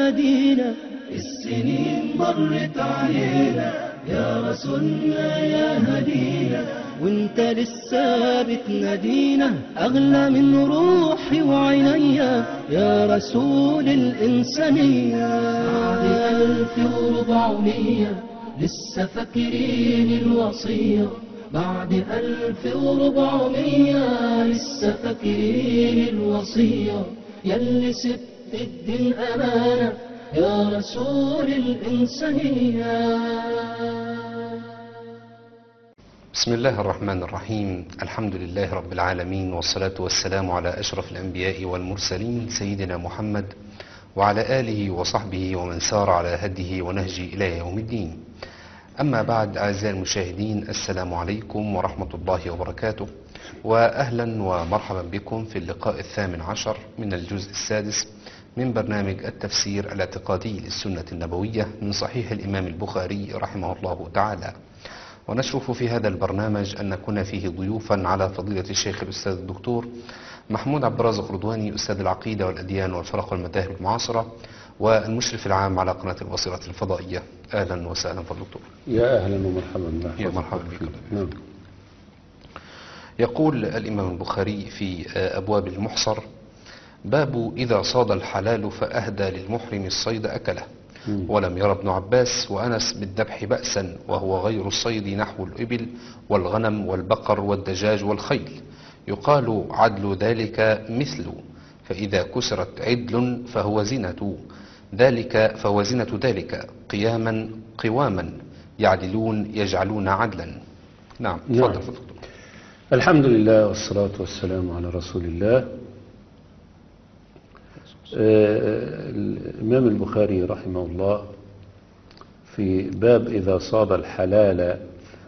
هدينا، السنين مرت علينا يا رسولنا يا هدينا، وانت لسه بتنادينا أغلى من روحي وعينيا يا رسول الإنسانية. بعد 1400 لسه فاكرين الوصية، بعد 1400 لسه فاكرين الوصية، ياللي سبت الدين أمانة يا رسول الإنسانية. بسم الله الرحمن الرحيم، الحمد لله رب العالمين، والصلاة والسلام على أشرف الأنبياء والمرسلين سيدنا محمد وعلى آله وصحبه ومن سار على هديه ونهجه إلى يوم الدين. أما بعد، أعزائي المشاهدين، السلام عليكم ورحمة الله وبركاته، وأهلا ومرحبا بكم في اللقاء 18 من الجزء السادس من برنامج التفسير الاعتقادي للسنة النبوية من صحيح الإمام البخاري رحمه الله تعالى. ونشرف في هذا البرنامج أن نكون فيه ضيوفا على فضيلة الشيخ الأستاذ الدكتور محمود عبد الرازق رضواني، أستاذ العقيدة والأديان والفرق والمذاهب المعاصرة، والمشرف العام على قناة البصيرة الفضائية. أهلا وسهلا فالدكتور. يا أهلا ومرحبا. يا مرحبا بك. نعم. يقول الإمام البخاري في أبواب المحصر: باب إذا صاد الحلال فأهدى للمحرم الصيد أكله، ولم ير ابن عباس وأنس بالذبح بأسا، وهو غير الصيد نحو الإبل والغنم والبقر والدجاج والخيل، يقال عدل ذلك مثل، فإذا كسرت عدل فهو زنة ذلك قياما قواما يعدلون يجعلون عدلا. نعم، تفضل. الحمد لله والصلاة والسلام على رسول الله. الإمام البخاري رحمه الله في باب إذا صاد الحلال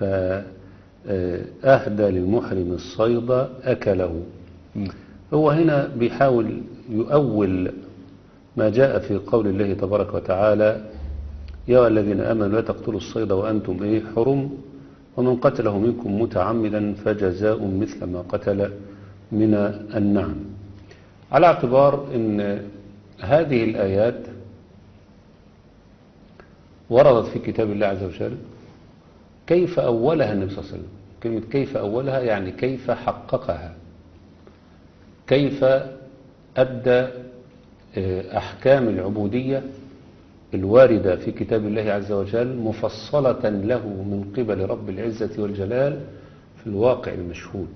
فأهدى للمحرم الصيد أكله، هو هنا بيحاول يؤول ما جاء في قول الله تبارك وتعالى: يا الذين آمنوا لا تقتلوا الصيد وأنتم حرم، ومن قتله منكم متعمدا فجزاء مثل ما قتل من النعم، على اعتبار أن هذه الآيات وردت في كتاب الله عز وجل كيف أولها النبي صلى الله عليه وسلم. كلمة كيف أولها يعني كيف حققها، كيف أدى أحكام العبودية الواردة في كتاب الله عز وجل مفصلة له من قبل رب العزة والجلال في الواقع المشهود،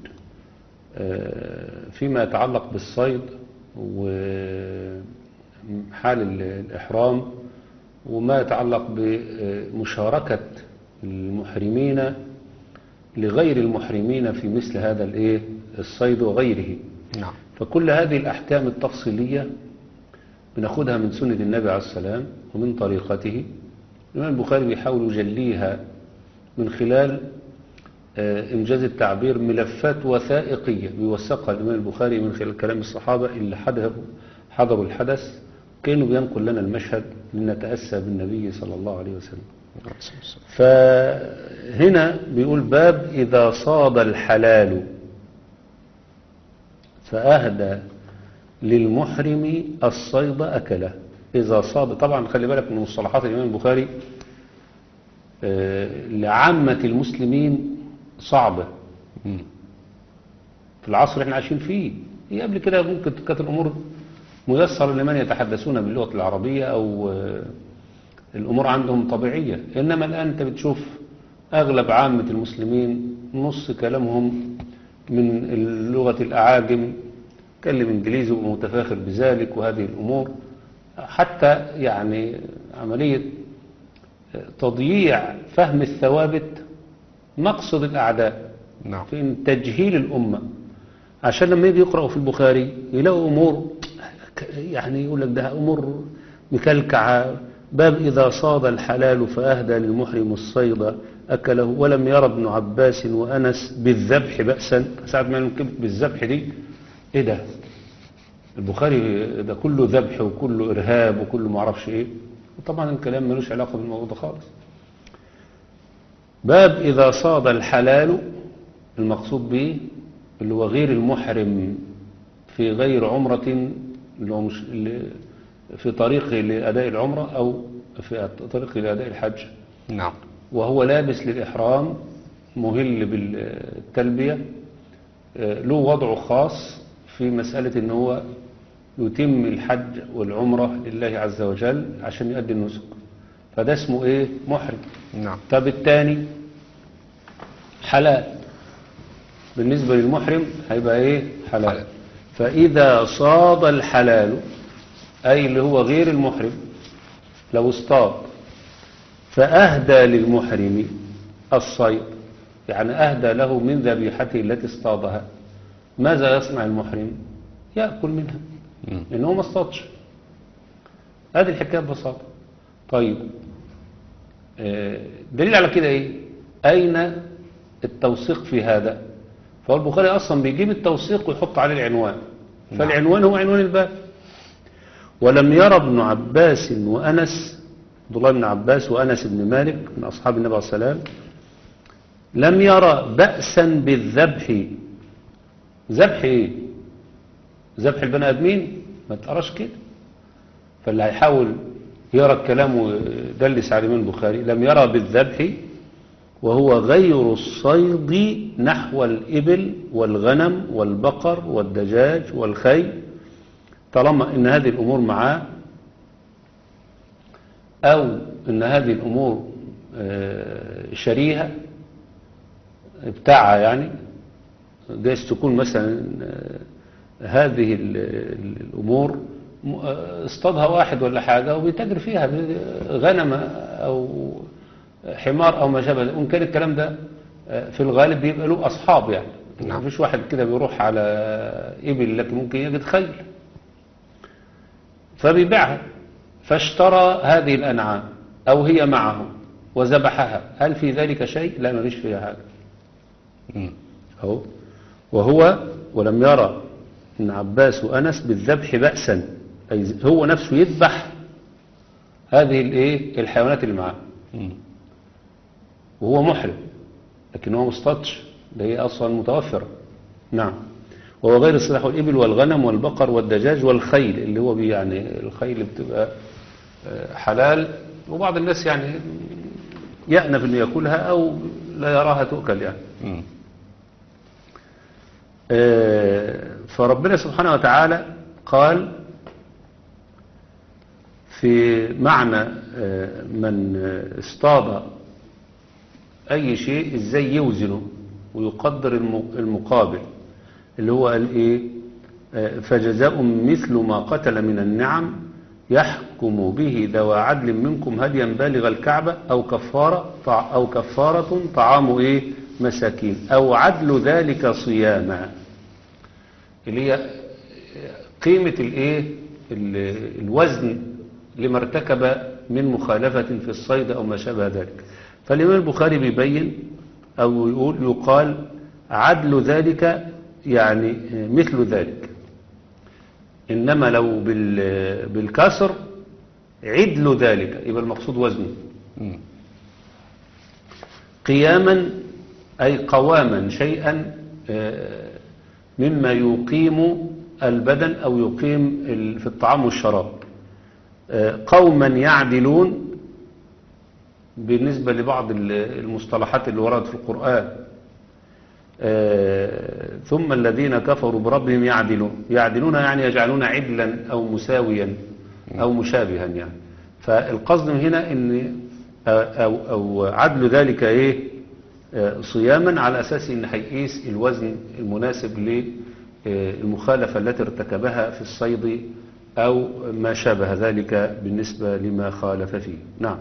فيما يتعلق بالصيد وحال الإحرام، وما يتعلق بمشاركة المحرمين لغير المحرمين في مثل هذا الصيد وغيره. نعم. فكل هذه الأحكام التفصيلية بناخدها من سنة النبي عليه السلام ومن طريقته. الإمام البخاري بيحاول يجليها من خلال إنجاز التعبير ملفات وثائقية بيوثقها الإمام البخاري من خلال كلام الصحابة اللي حضروا الحدث، كأنه بينقل لنا المشهد لنتأسى بالنبي صلى الله عليه وسلم. فهنا بيقول باب إذا صاد الحلال فأهدى للمحرم الصيد أكله. إذا صاد، طبعا خلي بالك من مصطلحات الإمام البخاري لعامة المسلمين صعبة في العصر اللي احنا عايشين فيه. هي قبل كده ممكن كانت الأمور ميسرة لمن يتحدثون باللغة العربية أو الأمور عندهم طبيعية، إنما الآن أنت بتشوف أغلب عامة المسلمين نص كلامهم من لغة الأعاجم، كلم إنجليزي ومتفاخر بذلك، وهذه الأمور حتى يعني عملية تضييع فهم الثوابت مقصد الأعداء. نعم. في تجهيل الأمة، عشان لما يجي يقرأوا في البخاري يلاقوا أمور يعني يقول لك ده أمور مكلكعة. باب إذا صاد الحلال فأهدى للمحرم الصيد أكله، ولم ير ابن عباس وأنس بالذبح بأسا. ساعة ما نكتب بالذبح دي إيه ده؟ البخاري ده كله ذبح وكله إرهاب وكله معرفش إيه، وطبعا الكلام ملوش علاقة بالموضوع ده خالص. باب إذا صاد الحلال، المقصود به اللي هو غير المحرم في غير عمرة، اللي هو في طريقه لأداء العمرة أو في طريقه لأداء الحج، نعم. وهو لابس للإحرام مهل بالتلبية، له وضعه خاص في مسألة ان هو يتم الحج والعمرة لله عز وجل عشان يؤدي النسك، فده اسمه ايه؟ محرم. نعم. طب التاني حلال، بالنسبة للمحرم هيبقى ايه؟ حلال. فإذا صاد الحلال، أي اللي هو غير المحرم، لو اصطاد فأهدى للمحرم الصيد، يعني أهدى له من ذبيحته التي اصطادها، ماذا يصنع المحرم؟ يأكل منها، لأنه ما اصطادش. هذه الحكاية ببساطة. طيب دليل على كده ايه؟ أين التوثيق في هذا؟ فهو البخاري أصلا بيجيب التوثيق ويحط عليه العنوان، فالعنوان هو عنوان الباب. ولم يرى ابن عباس وأنس، عبد الله بن عباس وأنس بن مالك من أصحاب النبي عليه الصلاة والسلام، لم يرى بأسا بالذبح. ذبح ايه؟ ذبح البني آدمين؟ ما تقراش كده. فاللي هيحاول يرى الكلام ويدلس عليه من البخاري، لم يرى بالذبح وهو غير الصيد نحو الإبل والغنم والبقر والدجاج والخيل، طالما ان هذه الأمور معاه، أو ان هذه الأمور شريهة بتاعها، يعني جايز تكون مثلا هذه الأمور اصطادها واحد ولا حاجة وبيتاجر فيها، غنم أو حمار أو ما شابه، وإن كان الكلام ده في الغالب بيبقى له أصحاب، يعني ما فيش واحد كده بيروح على إبل، لكن ممكن يجد خيل فبيبيعها، فاشترى هذه الأنعام أو هي معه وذبحها، هل في ذلك شيء؟ لا، ما فيش فيها حاجة. وهو ولم يرى ابن عباس وأنس بالذبح بأسا، أي هو نفسه يذبح هذه الحيوانات اللي معاه وهو محرم، لكن هو مصطادش، ده هي أصلا متوفرة. نعم. وهو غير الصلاح والإبل والغنم والبقر والدجاج والخيل، اللي هو يعني الخيل بتبقى حلال، وبعض الناس يعني يأنف انه يأكلها أو لا يراها تؤكل يعني. فربنا سبحانه وتعالى قال في معنى من اصطاد أي شيء ازاي يوزنه ويقدر المقابل، اللي هو قال ايه؟ فجزاء مثل ما قتل من النعم يحكم به ذوى عدل منكم هديا بالغ الكعبة أو كفارة طعام مساكين أو عدل ذلك صياما، اللي هي قيمة الوزن لما ارتكب من مخالفة في الصيد أو ما شابه ذلك. فالإمام البخاري بيبين أو يقال عدل ذلك، يعني مثل ذلك، إنما لو بالكسر عدل ذلك يبقى المقصود وزنه. قياما أي قواما، شيئا مما يقيم البدن أو يقيم في الطعام والشراب. قوما يعدلون بالنسبة لبعض المصطلحات اللي وردت في القرآن. ثم الذين كفروا بربهم يعدلون يعني يجعلون عدلا أو مساويا أو مشابها يعني. فالقصد من هنا إن أو عدل ذلك صياما، على أساس إن هيقيس الوزن المناسب للمخالفة التي ارتكبها في الصيد أو ما شابه ذلك بالنسبة لما خالف فيه. نعم.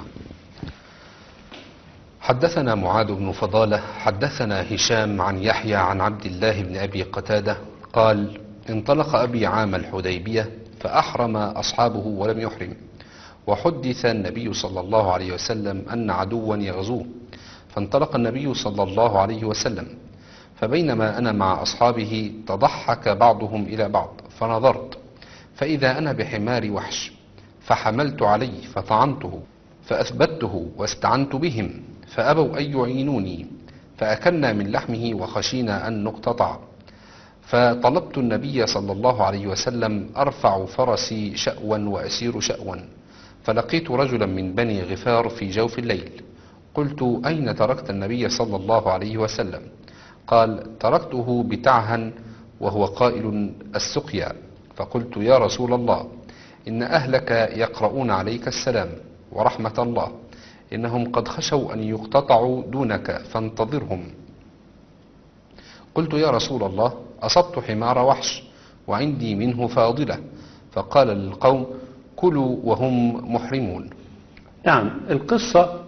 حدثنا معاذ بن فضالة حدثنا هشام عن يحيى عن عبد الله بن أبي قتادة قال: انطلق أبي عام الحديبية فأحرم أصحابه ولم يحرم، وحدث النبي صلى الله عليه وسلم أن عدوا يغزوه، فانطلق النبي صلى الله عليه وسلم، فبينما أنا مع أصحابه تضحك بعضهم إلى بعض، فنظرت فإذا أنا بحمار وحش، فحملت عليه فطعنته فأثبته واستعنت بهم، فأبوا أن يعينوني، فأكلنا من لحمه وخشينا أن نقتطع، فطلبت النبي صلى الله عليه وسلم أرفع فرسي شأوا وأسير شأوا، فلقيت رجلا من بني غفار في جوف الليل. قلت: أين تركت النبي صلى الله عليه وسلم؟ قال: تركته بتعهن وهو قائل السقيا. فقلت: يا رسول الله، إن أهلك يقرؤون عليك السلام ورحمة الله، إنهم قد خشوا أن يقتطعوا دونك فانتظرهم. قلت: يا رسول الله، أصبت حمار وحش وعندي منه فاضلة. فقال للقوم: كلوا وهم محرمون. نعم، القصة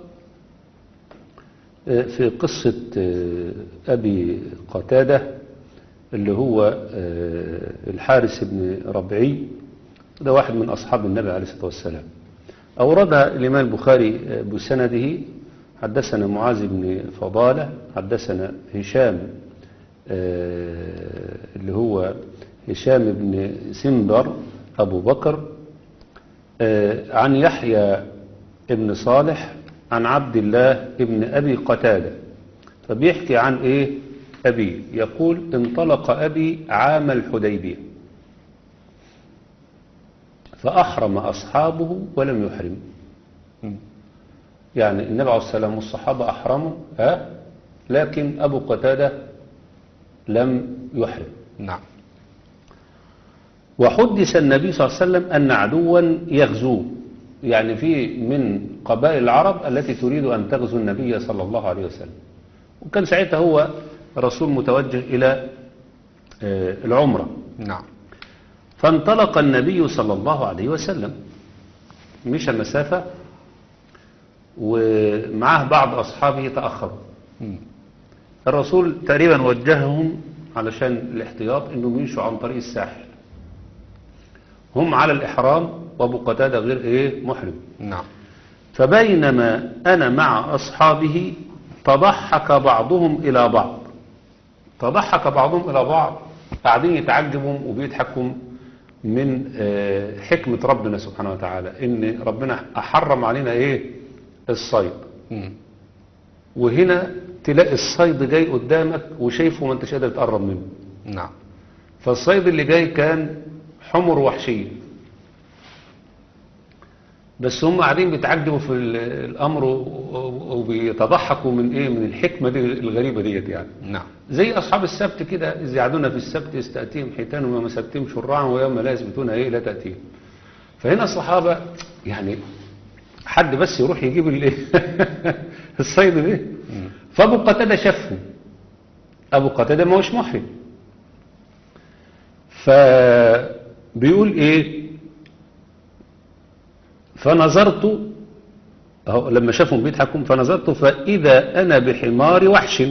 في قصة أبي قتادة اللي هو الحارث بن ربعي، ده واحد من أصحاب النبي عليه الصلاة والسلام. أوردها الإمام البخاري بسنده: حدثنا معاذ بن فضالة، حدثنا هشام اللي هو هشام بن سنبر أبو بكر، عن يحيى بن صالح عن عبد الله بن أبي قتادة. فبيحكي عن إيه أبي؟ يقول: انطلق أبي عام الحديبية فأحرم أصحابه ولم يحرم. يعني النبي عليه الصلاة والسلام والصحابة أحرموا لكن أبو قتادة لم يحرم. نعم. وحدث النبي صلى الله عليه وسلم أن عدوا يغزوه، يعني في من قبائل العرب التي تريد أن تغزو النبي صلى الله عليه وسلم. وكان ساعتها هو رسول متوجه إلى العمرة. نعم. فانطلق النبي صلى الله عليه وسلم، مشى المسافة ومعه بعض أصحابه تأخروا. الرسول تقريبا وجههم علشان الاحتياط انهم يمشوا عن طريق الساحل، هم على الإحرام وأبو قتادة غير محرم. نعم. فبينما أنا مع أصحابه تضحك بعضهم إلى بعض. تضحك بعضهم إلى بعض، قاعدين يتعجبوا وبيضحكوا من حكمة ربنا سبحانه وتعالى، إن ربنا أحرم علينا الصيد. وهنا تلاقي الصيد جاي قدامك وشايفه ما انتش قادر تقرب منه. نعم. فالصيد اللي جاي كان حمر وحشية، بس هم قاعدين بيتعجبوا في الأمر وبيتضحكوا من الحكمة دي الغريبة ديت يعني. نعم. زي أصحاب السبت كده: إذ يعدون في السبت يستأتيهم حيتانهم ويوم سبتهم شرعا ويوم لا يثبتون لا تأتيهم. فهنا الصحابة يعني حد بس يروح يجيب الصيد ده. فأبو قتادة شافه، أبو قتادة ما هوش محرم، فبيقول فنظرت لما شافهم بيضحكوا، فنظرت فإذا أنا بحمار وحش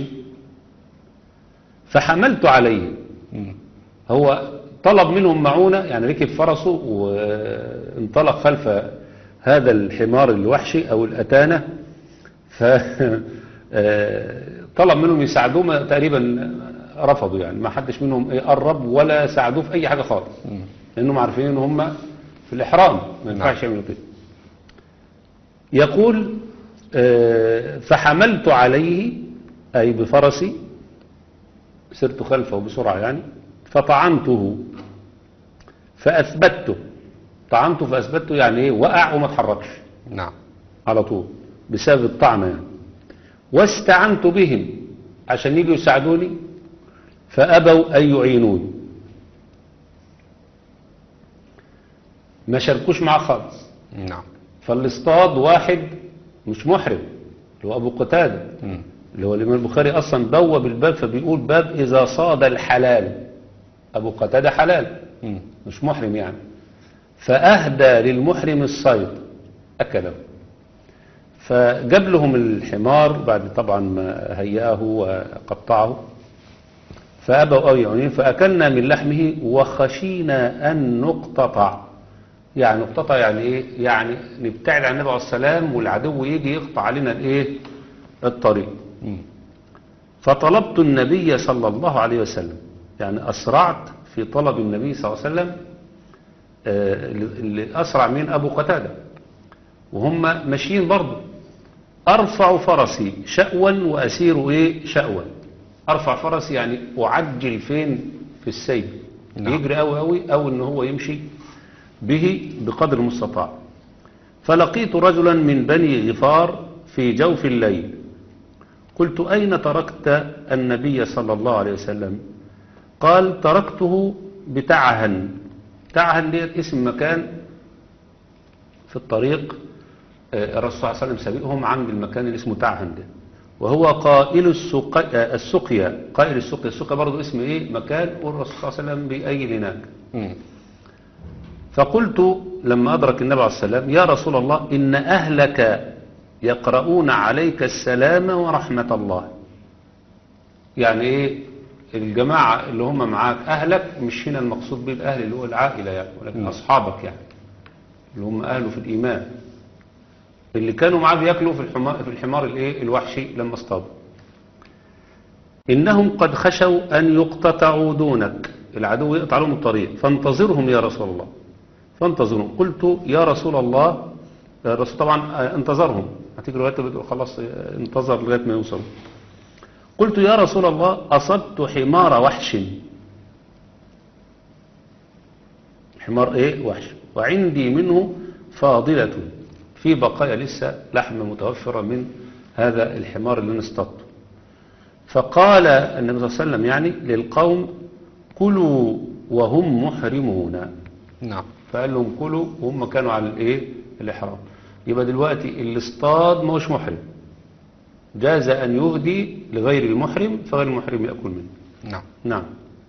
فحملت عليه. هو طلب منهم معونة، يعني ركب فرسه وانطلق خلف هذا الحمار الوحشي أو الأتانة، فطلب منهم يساعدوه، تقريبا رفضوا، يعني ما حدش منهم قرب ولا ساعدوه في أي حاجة خالص، لأنهم عارفين إن هم في الإحرام ما ينفعش يعملوا كده. يقول: فحملت عليه أي بفرسي، سرت خلفه بسرعة يعني، فطعنته فأثبته. طعنته فأثبته يعني وقع وما تحركش. نعم. على طول بسبب الطعنة يعني. واستعنت بهم عشان يجوا يساعدوني فأبوا أن يعينوني، ما شاركوش معاه خالص. نعم. فالاصطاد واحد مش محرم اللي هو أبو قتادة، اللي هو الإمام البخاري أصلا بوب الباب فبيقول: باب إذا صاد الحلال. أبو قتادة حلال مش محرم يعني. فأهدى للمحرم الصيد أكله، فجاب لهم الحمار بعد طبعا ما هيأه وقطعه، فأبوا أن يعينون فأكلنا من لحمه وخشينا أن نقتطع. يعني نقتطع يعني إيه؟ يعني نبتعد عن النبي عليه السلام والعدو يجي يقطع علينا الطريق. فطلبت النبي صلى الله عليه وسلم، يعني أسرعت في طلب النبي صلى الله عليه وسلم، اللي أسرع من أبو قتادة وهم ماشيين برضه. أرفع فرسي شأوا وأسير شأوا. أرفع فرسي يعني أعجل فين في السير، نعم. يجري قوي قوي أو إن هو يمشي به بقدر المستطاع. فلقيت رجلا من بني غفار في جوف الليل، قلت أين تركت النبي صلى الله عليه وسلم؟ قال تركته بتعهن. تعهن ديت اسم مكان في الطريق، الرسول صلى الله عليه وسلم سبقهم عند المكان اللي اسمه تعهن ده، وهو قائل السقيا. قائل السقيا برضو اسم ايه مكان، والرسول صلى الله عليه وسلم بيقيل هناك. فقلت لما أدرك النبي عليه السلام يا رسول الله إن أهلك يقرؤون عليك السلام ورحمة الله. يعني ايه الجماعة اللي هم معاك أهلك، مش هنا المقصود به الأهل اللي هو العائلة يعني، ولكن أصحابك يعني اللي هم أهله في الإيمان، اللي كانوا معاه بياكلوا في الحمار الايه الوحشي لما اصطادوا. إنهم قد خشوا أن يقتطعوا دونك، العدو يقطع لهم الطريق، فانتظرهم يا رسول الله. فانتظرهم. قلت يا رسول الله، الرسول طبعا انتظرهم، هتيجي لغاية خلاص انتظر لغاية ما يوصلوا. قلت يا رسول الله أصبت حمار وحش، حمار ايه وحش، وعندي منه فاضلة، في بقايا لسه لحم متوفرة من هذا الحمار اللي اصطدته. فقال النبي صلى الله عليه وسلم يعني للقوم كلوا وهم محرمون. نعم. فقال لهم كلوا وهم كانوا على الايه الإحرام. يبقى دلوقتي اللي اصطاد ما هوش محرم، جاز أن يهدي لغير المحرم، فغير المحرم يأكل منه. نعم. نعم.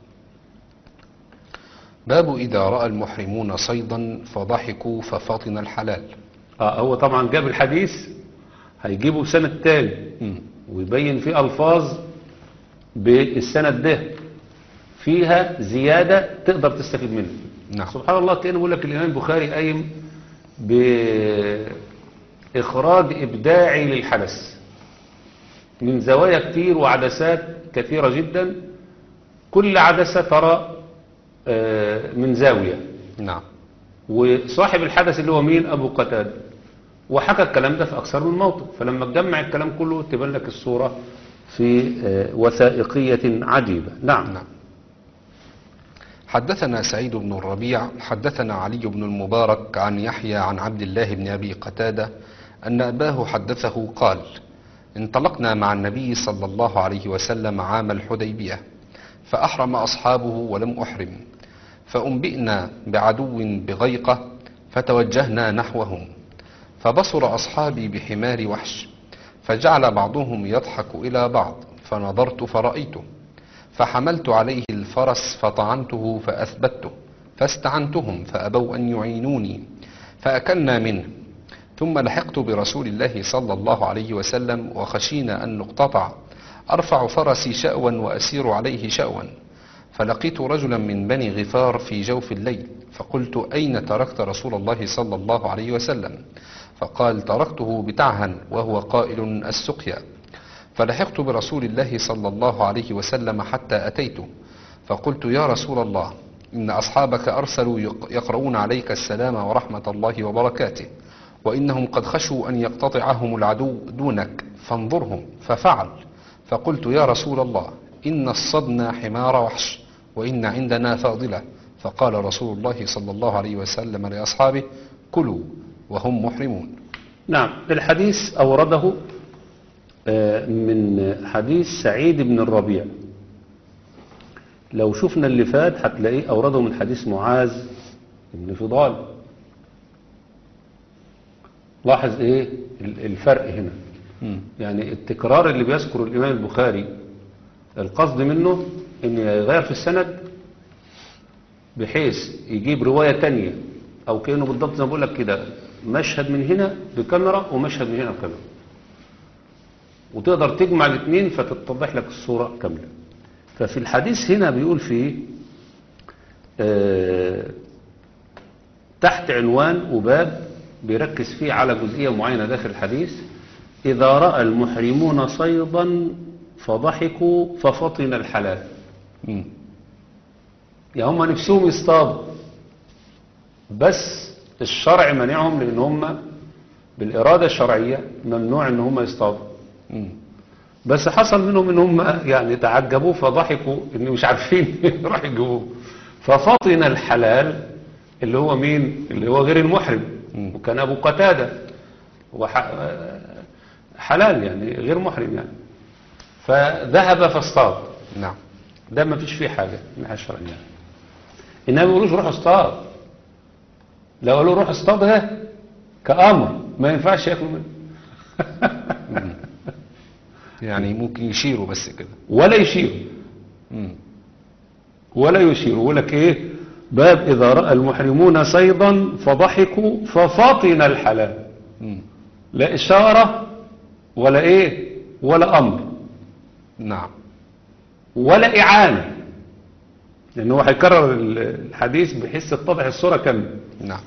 باب إذا رأى المحرمون صيدا فضحكوا ففطن الحلال. هو طبعا جاب الحديث هيجيبه سند تاني ويبين فيه ألفاظ بالسند ده فيها زيادة تقدر تستفيد منها. نعم. سبحان الله، كأنه بيقول لك الإمام البخاري قايم بإخراج إبداعي للحدث من زوايا كتير وعدسات كثيرة جدا، كل عدسة ترى من زاوية. نعم. وصاحب الحدث اللي هو مين؟ أبو قتادة، وحكى الكلام ده في أكثر من موطن، فلما تجمع الكلام كله تبان لك الصورة في وثائقية عجيبة. نعم. نعم. حدثنا سعيد بن الربيع حدثنا علي بن المبارك عن يحيى عن عبد الله بن أبي قتادة أن أباه حدثه قال انطلقنا مع النبي صلى الله عليه وسلم عام الحديبية، فأحرم أصحابه ولم أحرم، فأنبئنا بعدو بغيقة فتوجهنا نحوهم، فبصر أصحابي بحمار وحش، فجعل بعضهم يضحك إلى بعض، فنظرت فرأيته، فحملت عليه الفرس فطعنته فأثبته، فاستعنتهم فأبوا أن يعينوني، فأكلنا منه، ثم لحقت برسول الله صلى الله عليه وسلم وخشينا أن نقتطع، أرفع فرسي شأوا وأسير عليه شأوا، فلقيت رجلا من بني غفار في جوف الليل، فقلت أين تركت رسول الله صلى الله عليه وسلم؟ فقال تركته بتعهن وهو قائل السقيا، فلحقت برسول الله صلى الله عليه وسلم حتى أتيته، فقلت يا رسول الله إن أصحابك أرسلوا يقرؤون عليك السلام ورحمة الله وبركاته، وإنهم قد خشوا أن يقتطعهم العدو دونك، فانظرهم. ففعل. فقلت يا رسول الله إن الصدنا حمار وحش وإن عندنا فاضلة، فقال رسول الله صلى الله عليه وسلم لأصحابه كلوا وهم محرمون. نعم. الحديث أورده من حديث سعيد بن الربيع. لو شفنا اللي فات هتلاقيه أورده من حديث معاذ بن فضال. لاحظ ايه الفرق هنا. يعني التكرار اللي بيذكر الإمام البخاري القصد منه ان يغير في السند بحيث يجيب رواية تانية، او كأنه بالضبط زي ما بقول لك كده مشهد من هنا بكاميرا ومشهد من هنا بكاميرا، وتقدر تجمع الاثنين فتتضح لك الصورة كاملة. ففي الحديث هنا بيقول فيه تحت عنوان وباب بيركز فيه على جزئية معينة داخل الحديث: إذا رأى المحرمون صيدا فضحكوا ففطن الحلال. يعني هم نفسهم يصطادوا بس الشرع منعهم، لأن هم بالإرادة الشرعية ممنوع ان هم يصطادوا. بس حصل منهم ان هم يعني تعجبوا فضحكوا ان مش عارفين راح يجيبوه، ففطن الحلال اللي هو مين؟ اللي هو غير المحرم. وكان ابو قتادة حلال يعني غير محرم يعني، فذهب فاصطاد. نعم. ده ما فيش فيه حاجة من الشرع يعني. انما ما بيقولوش روح اصطاد، لو قالوا روح اصطادها كأمر ما ينفعش ياكلوا منه. يعني ممكن يشيروا بس كده. ولا يشيروا ولا يشيروا. يقول لك ايه؟ باب اذا راى المحرمون صيدا فضحكوا ففطن الحلال. لا اشاره ولا ايه ولا امر. نعم. ولا اعانه، لانه هو هيكرر الحديث بحيث تتضح الصوره كامله. نعم.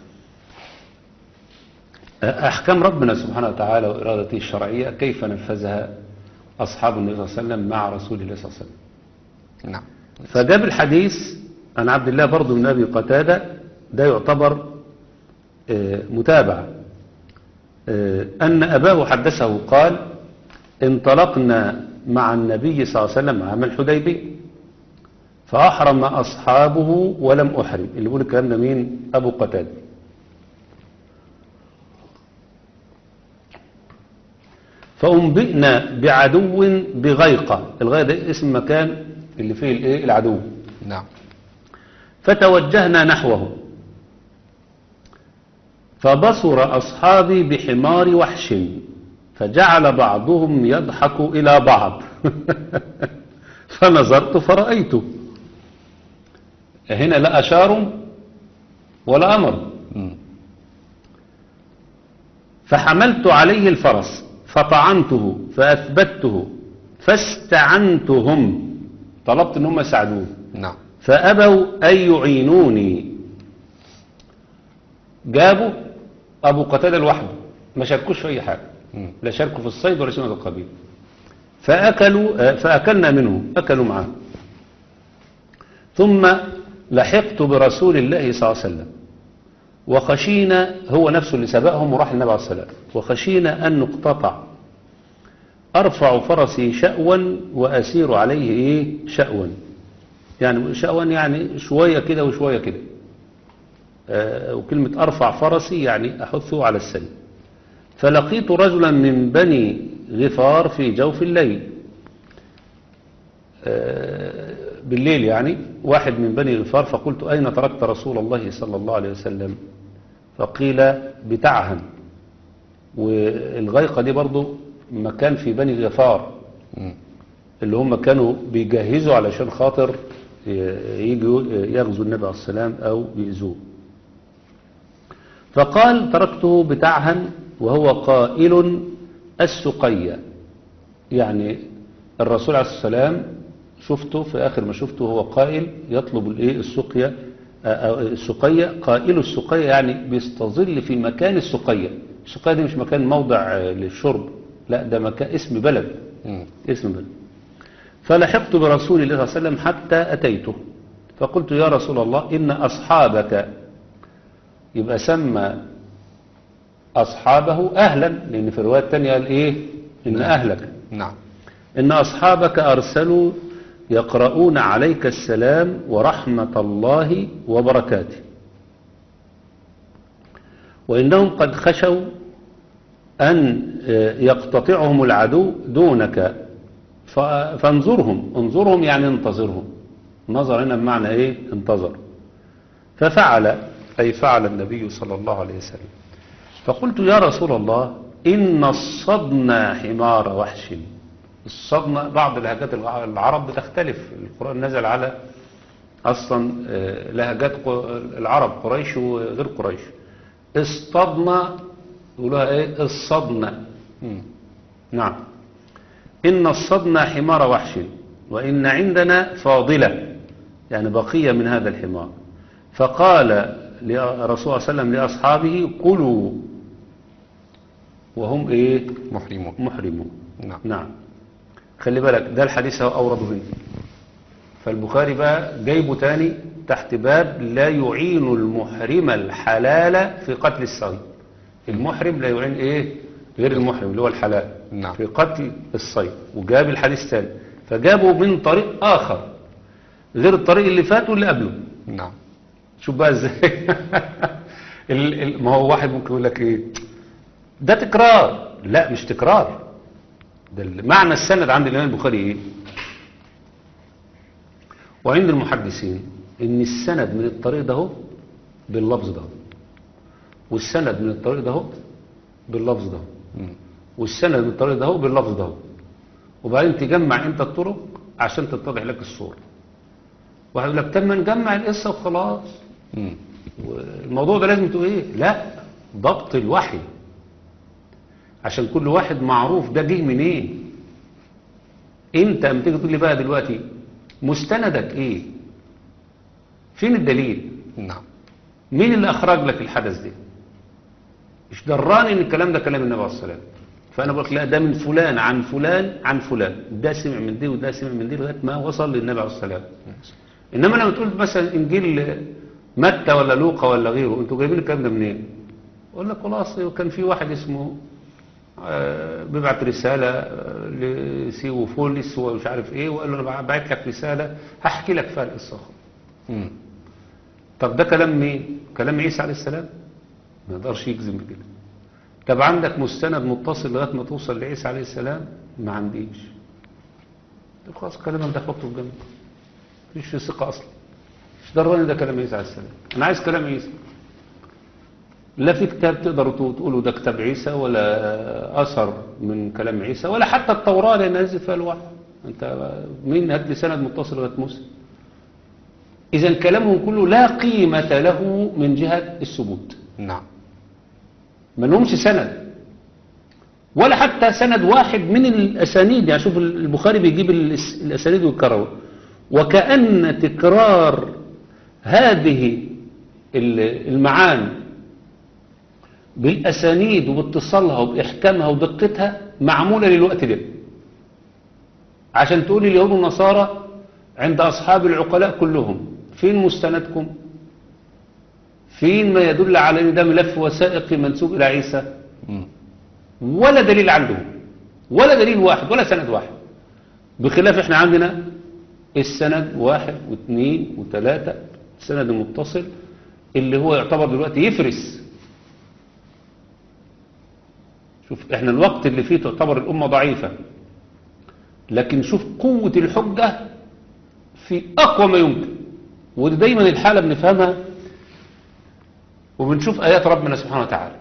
احكام ربنا سبحانه وتعالى وارادته الشرعيه كيف نفذها اصحاب النبي صلى الله عليه وسلم مع رسول الله صلى الله عليه وسلم. نعم. فجاب الحديث عن عبد الله برضو من أبي قتادة، ده يعتبر متابعة، أن أباه حدثه قال انطلقنا مع النبي صلى الله عليه وسلم عام الحديبية فأحرم أصحابه ولم أحرم. اللي بيقول الكلام ده مين؟ أبو قتادة. فأنبئنا بعدو بغيقة. الغيقة ده اسم مكان اللي فيه الايه؟ العدو. نعم. فتوجهنا نحوه فبصر أصحابي بحمار وحش فجعل بعضهم يضحك إلى بعض فنظرت فرأيته. هنا لا أشار ولا أمر. فحملت عليه الفرس فطعنته فأثبته فاستعنتهم، طلبت أنهم يساعدون. نعم. فأبوا أن يعينوني. جابوا أبو قتادة لوحده، ما شاركوش في أي حاجة، لا شاركوا في الصيد ولا شيء من القبيل. فأكلنا منه، أكلوا معه. ثم لحقت برسول الله صلى الله عليه وسلم وخشينا، هو نفسه اللي سبقهم وراح النبي عليه الصلاة والسلام، وخشينا أن نقتطع. أرفع فرسي شأوا وأسير عليه إيه؟ شأوا، يعني شأوا يعني شوية كده وشوية كده. وكلمة أرفع فرسي يعني أحثه على السير. فلقيت رجلا من بني غفار في جوف الليل، بالليل يعني، واحد من بني غفار. فقلت أين تركت رسول الله صلى الله عليه وسلم؟ فقيل بتعهم. والغيقة دي برضو مكان في بني غفار اللي هم كانوا بيجهزوا علشان خاطر يجوا يغزوا النبي عليه السلام أو يؤذوه. فقال تركته بتعهن وهو قائل السقية، يعني الرسول عليه السلام شفته في آخر ما شفته هو قائل يطلب الايه؟ السقية. السقية، قائل السقية يعني بيستظل في مكان السقية. السقية دي مش مكان موضع للشرب، لا ده مكان اسم بلد. اسم بلد. فلحقت برسول الله صلى الله عليه وسلم حتى أتيته فقلت يا رسول الله إن أصحابك، يبقى سمى أصحابه أهلا، لأن في الرواية الثانية قال إيه؟ إن أهلك. نعم. إن أصحابك أرسلوا يقرؤون عليك السلام ورحمة الله وبركاته، وإنهم قد خشوا أن يقتطعهم العدو دونك فانظرهم. انظرهم يعني انتظرهم. نظر هنا بمعنى إيه؟ انتظر. ففعل، أي فعل النبي صلى الله عليه وسلم. فقلت يا رسول الله إن الصدن حمار وحش. الصدن بعض لهجات العرب بتختلف، القرآن نزل على أصلا لهجات العرب، قريش وغير قريش. اصطدن يقولوها ايه؟ الصدن. نعم. إن الصدن حمار وحش وإن عندنا فاضلة، يعني بقية من هذا الحمار. فقال لرسول الله صلى الله عليه وسلم لأصحابه كلوا وهم ايه؟ محرمون. نعم. نعم. خلي بالك ده الحديث هو أورده هنا. فالبخاري بقى جايبه تاني تحت باب لا يعين المحرم الحلال في قتل الصيد. المحرم لا يعين ايه؟ غير المحرم اللي هو الحلال نعم. في قتل الصيد، وجاب الحديث الثاني فجابه من طريق آخر غير الطريق اللي فات واللي قبله. نعم. شوف بقى ازاي. ما هو واحد ممكن يقول لك ايه ده تكرار. لا مش تكرار، ده معنى السند عند الإمام البخاري ايه وعند المحدثين ان السند من الطريق ده هو باللفظ ده، والسند من الطريق ده هو باللفظ ده، والسند من الطريق ده هو باللفظ ده، وبعدين تجمع انت الطرق عشان تتضح لك الصورة. واحد يقول لك طب ما نجمع القصة وخلاص. الموضوع ده لازم تقول ايه؟ لا، ضبط الوحي عشان كل واحد معروف ده جه منين. انت اما تيجي تقول لي بقى دلوقتي مستندك ايه؟ فين الدليل؟ نعم. مين اللي اخرج لك الحدث ده؟ مش دراني ان الكلام ده كلام النبي عليه الصلاه والسلام. فانا بقول لك لا، ده من فلان عن فلان عن فلان، ده سمع من دي وده سمع من دي لغايه ما وصل للنبي عليه الصلاه والسلام. انما لما تقول مثلا انجيل متى ولا لوقا ولا غيره، انتوا جايبين الكلام ده منين؟ اقول لك والله اصل كان في واحد اسمه بيبعت رساله لسيو فوليس ومش عارف ايه، وقال له انا بعت لك رساله هحكي لك فيها القصه. طب ده كلام مين؟ كلام عيسى عليه السلام؟ ما يقدرش يجزم بكده. طب عندك مستند متصل لغايه ما توصل لعيسى عليه السلام؟ ما عنديش. طب خلاص كلامك ده حطه في جنب، مفيش فيه ثقه اصلا. مش دراني ده كلام عيسى عليه السلام، انا عايز كلام عيسى. لا في كتاب تقدروا تقولوا ده كتاب عيسى، ولا اثر من كلام عيسى، ولا حتى التوراه اللي نزل فيها الوحي. انت مين هات لي سند متصل لغايه موسى؟ اذا كلامهم كله لا قيمه له من جهه الثبوت. نعم. ما لهمش سند، ولا حتى سند واحد من الاسانيد. يعني شوف البخاري بيجيب الاسانيد ويكررها، وكأن تكرار هذه المعاني بالاسانيد وباتصالها وباحكامها ودقتها معموله للوقت ده، عشان تقولي اليهود والنصارى عند اصحاب العقلاء كلهم. فين مستندكم؟ فين ما يدل على ان ده ملف وثائقي منسوب الى عيسى؟ ولا دليل عندهم، ولا دليل واحد، ولا سند واحد. بخلاف احنا عندنا السند واحد واثنين وثلاثة، السند المتصل اللي هو يعتبر دلوقتي يفرس. شوف احنا الوقت اللي فيه تعتبر الأمة ضعيفة، لكن شوف قوة الحجة في أقوى ما يمكن. ودي دايما الحالة بنفهمها وبنشوف آيات ربنا سبحانه وتعالى.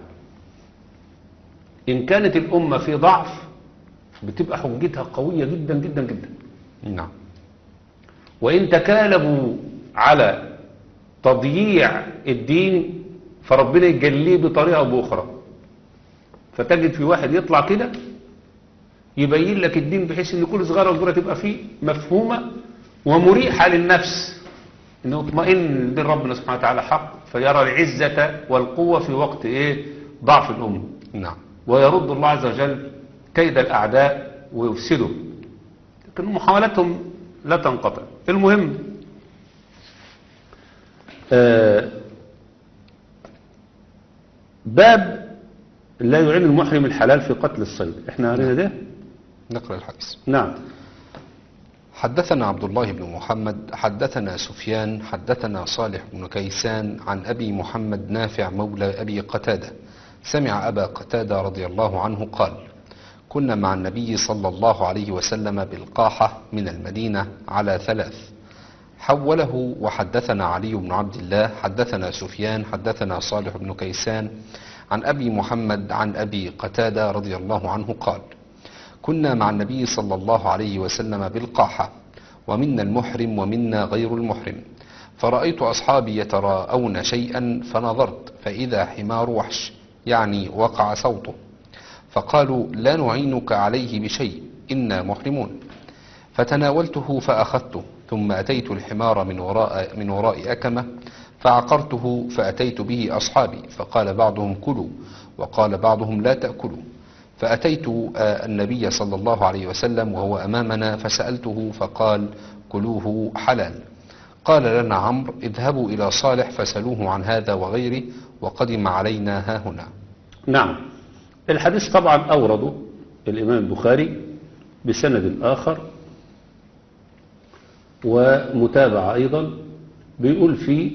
إن كانت الأمة في ضعف بتبقى حجتها قوية جدا جدا جدا. نعم. وإن تكالبوا على تضييع الدين فربنا يجليه بطريقة أو بأخرى. فتجد في واحد يطلع كده يبين لك الدين بحيث ان كل صغيرة وكبيرة تبقى فيه مفهومة ومريحة للنفس، انه يطمئن دين ربنا سبحانه وتعالى حق، فيرى العزة والقوة في وقت ايه؟ ضعف الأمة. نعم. ويرد الله عز وجل كيد الأعداء ويفسده، لكن محاولتهم لا تنقطع. المهم باب لا يعين المحرم الحلال في قتل الصيد. احنا قرينا ده، نقرأ الحديث. نعم. حدثنا عبد الله بن محمد حدثنا سفيان حدثنا صالح بن كيسان عن أبي محمد نافع مولى أبي قتادة سمع أبا قتادة رضي الله عنه قال: كنا مع النبي صلى الله عليه وسلم بالقاحة من المدينة على 3. حوله وحدثنا علي بن عبد الله حدثنا سفيان حدثنا صالح بن كيسان عن أبي محمد عن أبي قتادة رضي الله عنه قال: كنا مع النبي صلى الله عليه وسلم بالقاحة ومنا المحرم ومنا غير المحرم، فرأيت أصحابي يتراءون شيئا فنظرت فإذا حمار وحش، يعني وقع صوته، فقالوا: لا نعينك عليه بشيء إنا محرمون. فتناولته فأخذته، ثم أتيت الحمار من وراء أكمة فعقرته فأتيت به أصحابي، فقال بعضهم: كلوا، وقال بعضهم: لا تأكلوا. فأتيت النبي صلى الله عليه وسلم وهو أمامنا فسألته فقال: كلوه حلال. قال لنا عمرو: اذهبوا إلى صالح فسألوه عن هذا وغيره وقدم علينا هاهنا. نعم. الحديث طبعا أورده الإمام البخاري بسند آخر ومتابعة أيضا، بيقول فيه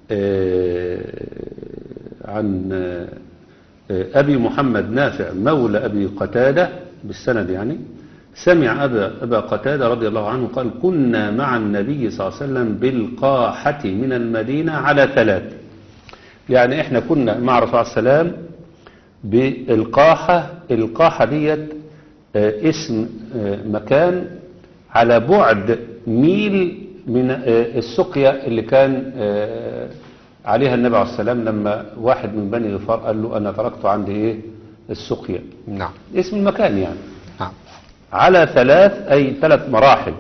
عن أبي محمد نافع مولى أبي قتادة بالسند يعني، سمع أبا قتادة رضي الله عنه قال: كنا مع النبي صلى الله عليه وسلم بالقاحة من المدينة على 3. يعني احنا كنا مع الرسول صلى الله عليه وسلم بالقاحة. القاحة ديت اسم مكان على بعد ميل من السقية اللي كان عليها النبي عليه السلام لما واحد من بني غفار قال له أنا تركت عندي إيه السقية. نعم. اسم المكان يعني. نعم. على 3 أي 3 مراحل.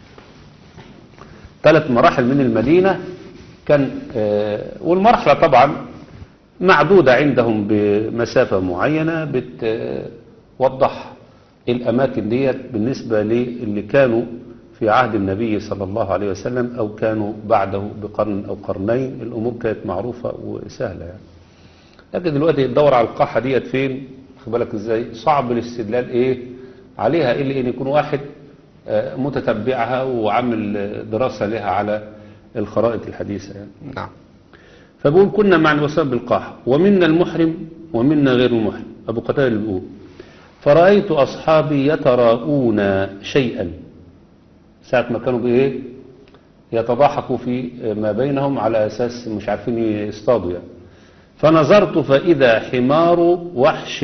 3 مراحل من المدينة كان والمرحلة طبعا معدودة عندهم بمسافة معينة بتوضح الأماكن ديت بالنسبة للي كانوا في عهد النبي صلى الله عليه وسلم أو كانوا بعده بقرن أو قرنين. الأمور كانت معروفة وسهلة يعني. لكن دلوقتي تدور على القاحة ديت فين، خد بالك ازاي، صعب الاستدلال ايه عليها إلا ان يكون واحد متتبعها وعامل دراسة لها على الخرائط الحديثة يعني. نعم. فبقول كنا مع النبي صلى الله عليه وسلم بالقاحة ومنا المحرم ومنا غير المحرم. أبو قتادة اللي بيقول: فرأيت أصحابي يتراءون شيئا، ساعة ما كانوا بإيه يتضاحكوا في ما بينهم على أساس مش عارفين يصطادوا يعني. فنظرت فإذا حمار وحش،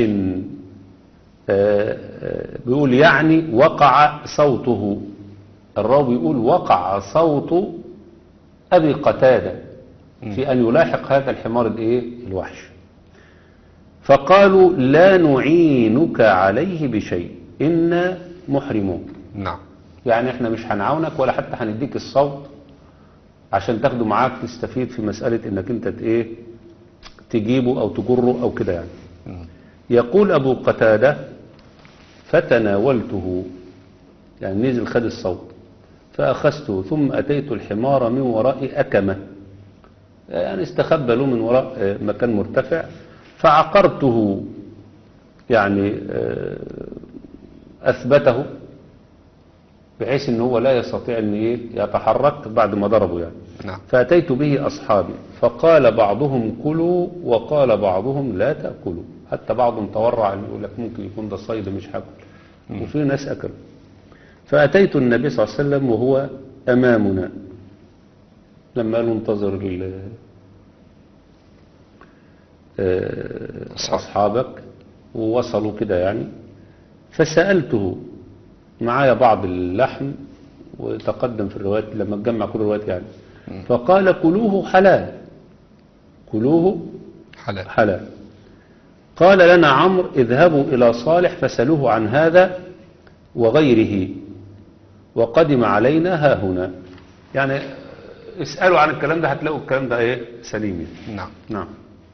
بيقول يعني وقع صوته، الراوي يقول وقع صوت أبي قتادة في أن يلاحق هذا الحمار الإيه الوحش. فقالوا لا نعينك عليه بشيء إنا محرمون. نعم. يعني احنا مش هنعاونك ولا حتى هنديك الصوت عشان تاخده معاك تستفيد في مسألة انك انت ايه تجيبه او تجره او كده يعني. يقول ابو قتادة: فتناولته، يعني نزل خد الصوت، فاخذته ثم اتيت الحمار من وراء اكمة، يعني استخبى له من وراء مكان مرتفع، فعقرته يعني اثبته بحيث ان هو لا يستطيع ان يتحرك بعد ما ضربه يعني. نعم. فأتيت به أصحابي فقال بعضهم كلوا وقال بعضهم لا تأكلوا، حتى بعضهم تورع ان يقول لك ممكن يكون ده صيد مش هاكل، وفي ناس أكلوا. فأتيت النبي صلى الله عليه وسلم وهو أمامنا لما قالوا انتظر أصحابك، ووصلوا كده يعني. فسألته، معايا بعض اللحم وتقدم في الروايات لما تجمع كل الروايات يعني. فقال كلوه حلال، كلوه حلال. حلال. قال لنا عمرو: اذهبوا إلى صالح فسألوه عن هذا وغيره وقدم علينا ها هنا. يعني اسألوا عن الكلام ده هتلاقوا الكلام ده ايه سليم. نعم. نعم.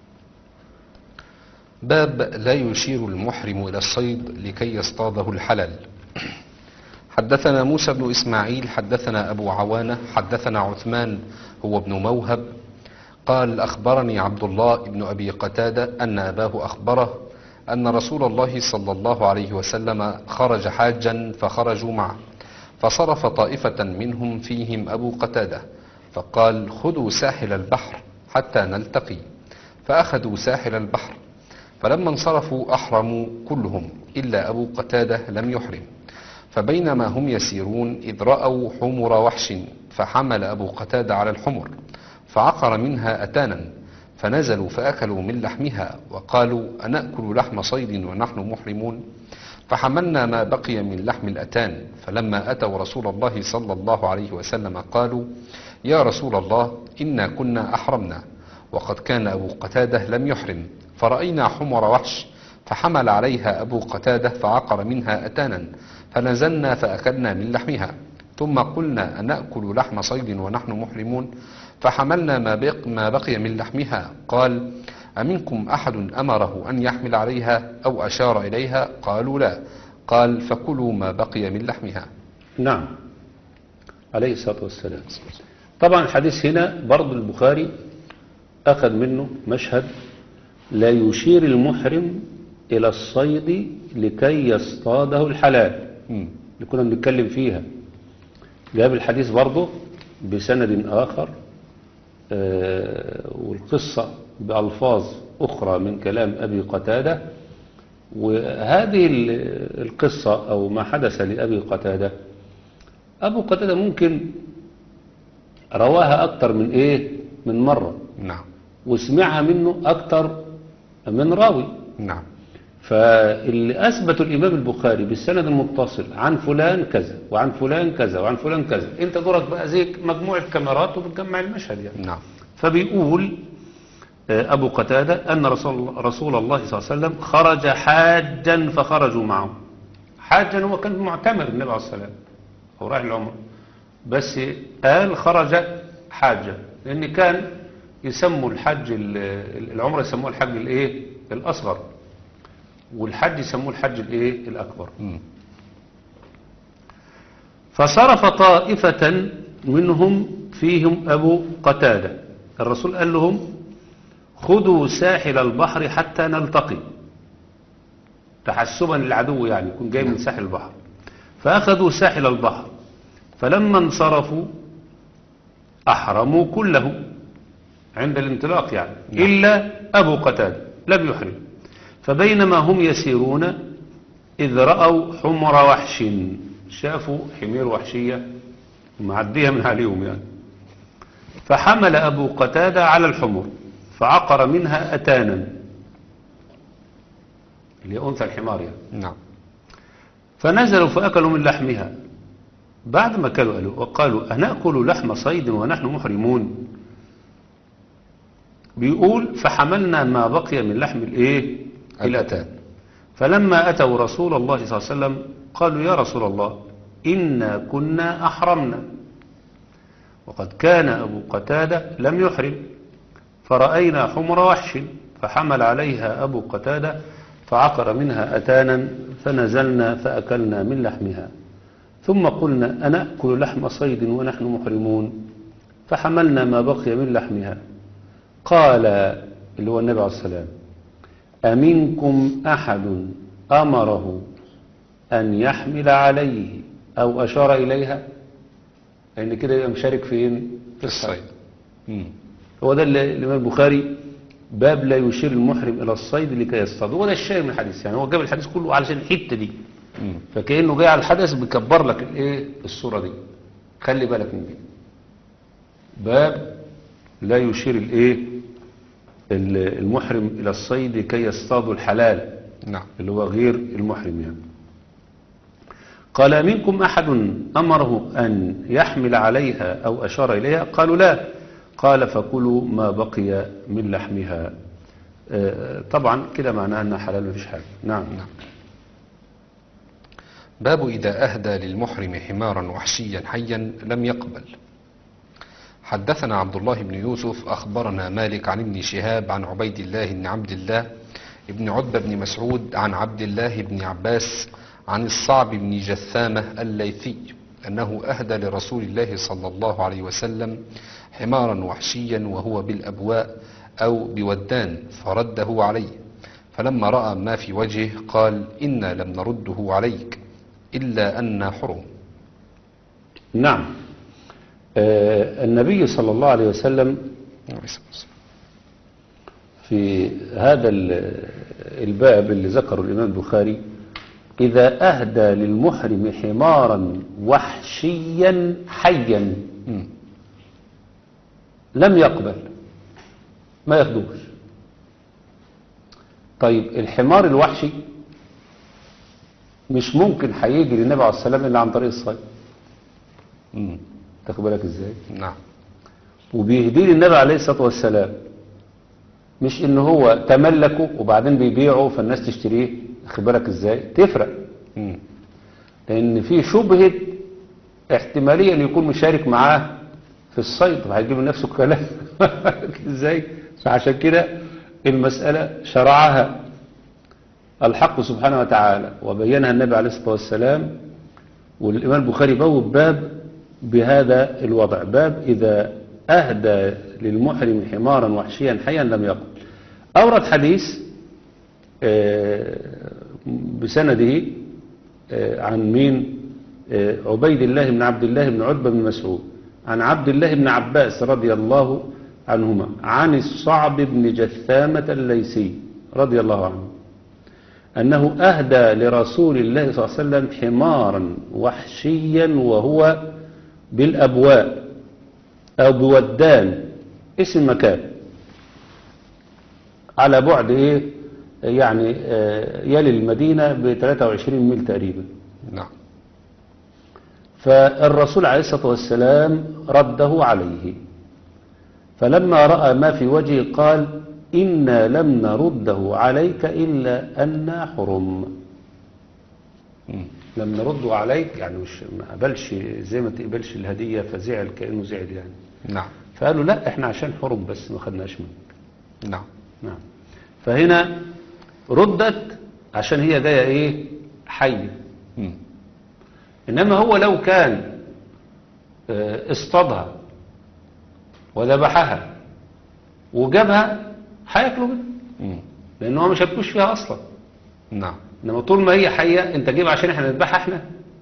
باب لا يشير المحرم إلى الصيد لكي يصطاده الحلال. حدثنا موسى بن إسماعيل حدثنا أبو عوانة حدثنا عثمان هو ابن موهب قال: أخبرني عبد الله بن أبي قتادة أن أباه أخبره أن رسول الله صلى الله عليه وسلم خرج حاجا فخرجوا معه، فصرف طائفة منهم فيهم أبو قتادة فقال: خذوا ساحل البحر حتى نلتقي. فأخذوا ساحل البحر، فلما انصرفوا أحرموا كلهم إلا أبو قتادة لم يحرم. فبينما هم يسيرون إذ رأوا حمر وحش، فحمل أبو قتادة على الحمر فعقر منها أتانا، فنزلوا فأكلوا من لحمها وقالوا: أنأكل لحم صيد ونحن محرمون؟ فحملنا ما بقي من لحم الأتان، فلما أتوا رسول الله صلى الله عليه وسلم قالوا: يا رسول الله إنا كنا أحرمنا وقد كان أبو قتادة لم يحرم، فرأينا حمر وحش فحمل عليها أبو قتادة فعقر منها أتانا، فنزلنا فأكلنا من لحمها، ثم قلنا أنأكل لحم صيد ونحن محرمون؟ فحملنا ما بقي من لحمها. قال: أمنكم أحد أمره أن يحمل عليها أو أشار إليها؟ قالوا لا. قال: فكلوا ما بقي من لحمها. نعم عليه الصلاة والسلام. طبعا الحديث هنا برضو البخاري أخذ منه مشهد لا يشير المحرم إلى الصيد لكي يصطاده الحلال مم. اللي كنا بنتكلم فيها. جاب الحديث برضه بسند آخر والقصة بألفاظ أخرى من كلام أبي قتادة. وهذه القصة أو ما حدث لأبي قتادة، أبو قتادة ممكن رواها أكتر من مرة، نعم. وسمعها منه أكتر من راوي. نعم. فاللي أثبت الإمام البخاري بالسند المتصل عن فلان كذا وعن فلان كذا وعن فلان كذا، أنت دورك بقى زي مجموعة كاميرات وبتجمع المشهد يعني. نعم. فبيقول أبو قتادة أن رسول الله صلى الله عليه وسلم خرج حاجا فخرجوا معه. حاجا هو كان معتمر النبي عليه الصلاة والسلام أو رايح العمر، بس قال خرج حاجا لأن كان يسموا الحج العمرة يسموه الحج الأصغر، والحج يسموه الحج الأكبر. مم. فصرف طائفة منهم فيهم أبو قتادة، الرسول قال لهم خذوا ساحل البحر حتى نلتقي، تحسبا للعدو يعني يكون جاي من ساحل البحر. فأخذوا ساحل البحر، فلما انصرفوا أحرموا كله عند الانطلاق يعني، إلا أبو قتادة لم يحرم. فبينما هم يسيرون إذ رأوا حمر وحش، شافوا حمير وحشية معدية من عليهم يعني. فحمل أبو قتادة على الحمر فعقر منها أتانا، اللي هي أنثى الحمار يعني. نعم. فنزلوا فأكلوا من لحمها. بعد ما قالوا أنأكل لحم صيد ونحن محرمون؟ بيقول فحملنا ما بقي من لحم الأتان. فلما أتوا رسول الله صلى الله عليه وسلم قالوا يا رسول الله إنا كنا أحرمنا، وقد كان أبو قتادة لم يحرم، فرأينا حمر وحش فحمل عليها أبو قتادة فعقر منها أتانا، فنزلنا فأكلنا من لحمها، ثم قلنا أنأكل لحم صيد ونحن محرمون؟ فحملنا ما بقي من لحمها. قال اللي هو النبي عليه السلام أمنكم أحد أمره أن يحمل عليه أو أشار إليها؟ لأن كده يبقى مشارك في الصيد. هو ده اللي الإمام البخاري باب لا يشير المحرم إلى الصيد لكي يصطاد، هو ده الشاهد من الحديث يعني. هو جاب الحديث كله علشان الحتة دي، فكأنه جاي على الحدث بيكبر لك الصورة دي. خلي بالك من دي، باب لا يشير المحرم إلى الصيد كي يصطادوا الحلال. نعم. اللي هو غير المحرم يعني. قال منكم أحد أمره أن يحمل عليها أو أشار إليها؟ قالوا لا. قال فكلوا ما بقي من لحمها. طبعا كده معناها أنها حلال مفيش حاجة. نعم. باب إذا أهدى للمحرم حمارا وحشيا حيا لم يقبل. حدثنا عبد الله بن يوسف أخبرنا مالك عن ابن شهاب عن عبيد الله بن عبد الله ابن عتبة بن مسعود عن عبد الله بن عباس عن الصعب بن جثامة الليثي أنه أهدى لرسول الله صلى الله عليه وسلم حمارا وحشيا وهو بالأبواء أو بودان فرده عليه، فلما رأى ما في وجهه قال إنا لم نرده عليك إلا أن حرم. نعم. النبي صلى الله عليه وسلم في هذا الباب اللي ذكره الإمام البخاري إذا أهدى للمحرم حمارا وحشيا حيا لم يقبل، ما ياخدوش. طيب الحمار الوحشي مش ممكن هيجي للنبي عليه السلام إلا عن طريق الصيد. تاخد بالك ازاي؟ نعم. وبيهديه للنبي عليه الصلاة والسلام، مش ان هو تملكه وبعدين بيبيعه فالناس تشتريه. خد بالك ازاي؟ تفرق. لان في شبهة احتمالية ان يكون مشارك معاه في الصيد فهيجيب لنفسه الكلام. ازاي؟ فعشان كده المسألة شرعها الحق سبحانه وتعالى وبينها النبي عليه الصلاة والسلام. والإمام البخاري بوب باب بهذا الوضع، باب إذا أهدى للمحرم حمارا وحشيا حيا لم يقبل. أورد حديث بسنده عن مين؟ عبيد الله بن عبد الله بن عتبة بن مسعود عن عبد الله بن عباس رضي الله عنهما عن الصعب بن جثامة الليثي رضي الله عنه أنه أهدى لرسول الله صلى الله عليه وسلم حمارا وحشيا وهو بالأبواء أو بودان اسم مكان على بعد يعني يلي المدينة ب 23 ميل تقريبا. نعم. فالرسول عليه الصلاة والسلام رده عليه، فلما رأى ما في وجهه قال إنا لم نرده عليك إلا أن حرم. لم نرده عليك يعني مش ما قبلش زي ما تقبلش الهدية، فزعل كأنه زعل يعني. نعم. فقالوا لا احنا عشان حرم بس ما خدناش منك. نعم. نعم. فهنا ردت عشان هي جايه حيه. انما هو لو كان اصطادها وذبحها وجابها هياكلوا منها، لان هو مش هتكوش فيها اصلا. نعم. انما طول ما هي حيه انت جايبها عشان احنا نذبحها احنا،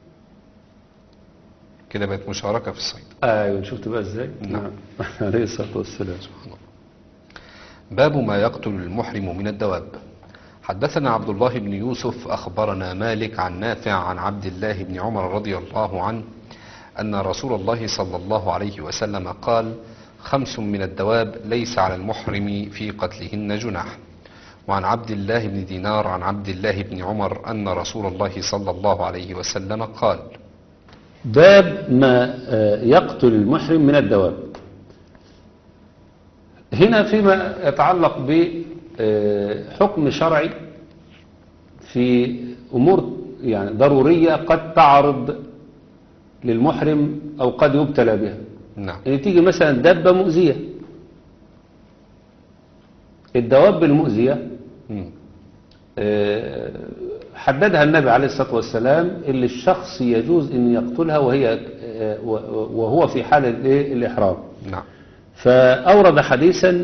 كده بقت مشاركه في الصيد. ايوه شفت بقى ازاي. نعم. عليه الصلاه والسلام. سبحان الله. باب ما يقتل المحرم من الدواب. حدثنا عبد الله بن يوسف أخبرنا مالك عن نافع عن عبد الله بن عمر رضي الله عنه أن رسول الله صلى الله عليه وسلم قال 5 من الدواب ليس على المحرم في قتلهن جناح. وعن عبد الله بن دينار عن عبد الله بن عمر أن رسول الله صلى الله عليه وسلم قال. باب ما يقتل المحرم من الدواب. هنا فيما يتعلق بحكم شرعي في أمور يعني ضرورية قد تعرض للمحرم أو قد يبتلى بها. نعم. يعني تيجي مثلا دابة مؤذية، الدواب المؤذية حددها النبي عليه الصلاة والسلام اللي الشخص يجوز أن يقتلها وهو في حال الإحرام. نعم. فأورد حديثا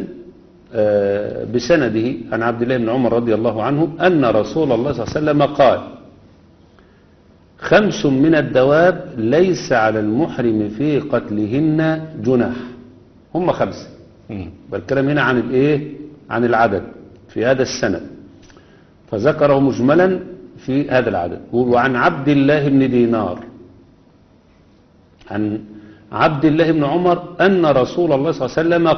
بسنده عن عبد الله بن عمر رضي الله عنه أن رسول الله صلى الله عليه وسلم قال 5 من الدواب ليس على المحرم في قتلهن جناح. هم 5. بالكلام هنا عن عن العدد في هذا السند، فذكره مجملا في هذا العدد. وعن عبد الله بن دينار عن عبد الله بن عمر أن رسول الله صلى الله عليه وسلم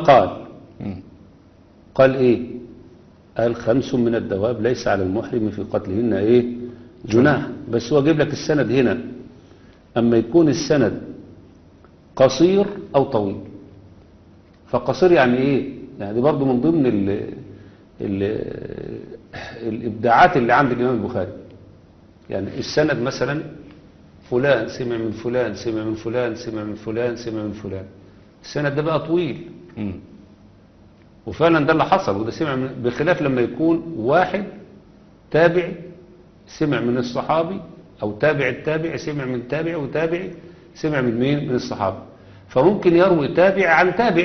قال قال 5 من الدواب ليس على المحرم في قتلهن جناح. بس هو جيب لك السند هنا أما يكون السند قصير أو طويل. فقصير يعني يعني برضو من ضمن الإبداعات اللي عند الإمام البخاري. يعني السند مثلا فلان سمع من فلان سمع من فلان سمع من فلان سمع من فلان، السند ده بقى طويل. وفعلا ده اللي حصل، وده سمع بخلاف لما يكون واحد تابع سمع من الصحابي أو تابع التابع سمع من تابع وتابع سمع من مين؟ من الصحابي. فممكن يروي تابع عن تابع.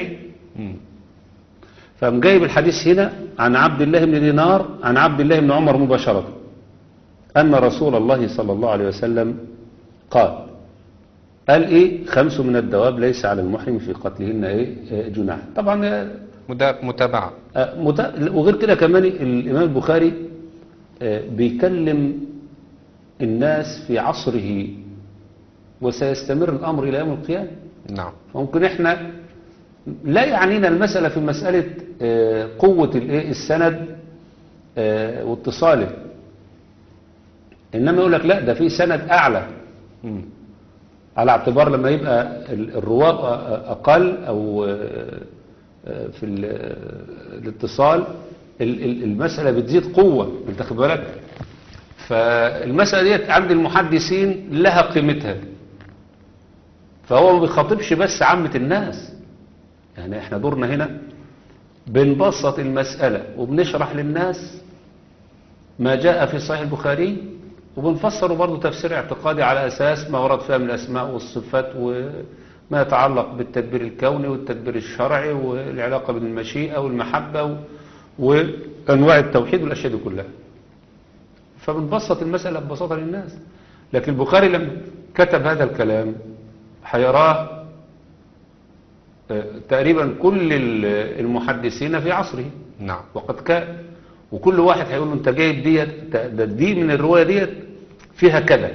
فقام جايب الحديث هنا عن عبد الله بن دينار عن عبد الله بن عمر مباشرة أن رسول الله صلى الله عليه وسلم قال 5 من الدواب ليس على المحرم في قتلهن جناح. طبعا متابعة. وغير كده كمان الإمام البخاري بيكلم الناس في عصره وسيستمر الأمر إلى يوم القيامة. نعم. ممكن احنا لا يعنينا المسألة في مسألة قوة السند واتصاله، إنما يقول لك لا ده في سند أعلى، على اعتبار لما يبقى الرواة أقل أو في الاتصال المسألة بتزيد قوة. انت خد بالك؟ فالمسألة ديت عند المحدثين لها قيمتها، فهو ما بيخاطبش بس عامة الناس. يعني احنا دورنا هنا بنبسط المسألة وبنشرح للناس ما جاء في صحيح البخاري، وبنفسره برضه تفسير اعتقادي على أساس ما ورد فيها من الأسماء والصفات وما يتعلق بالتدبير الكوني والتدبير الشرعي والعلاقة بين المشيئة والمحبة وأنواع التوحيد والأشياء دي كلها. فبنبسط المسألة ببساطة للناس. لكن البخاري لما كتب هذا الكلام هيراه تقريبا كل المحدثين في عصره، نعم. وقد كان، وكل واحد هيقول له انت جايب ديت، دي من الرواية ديت فيها كذا،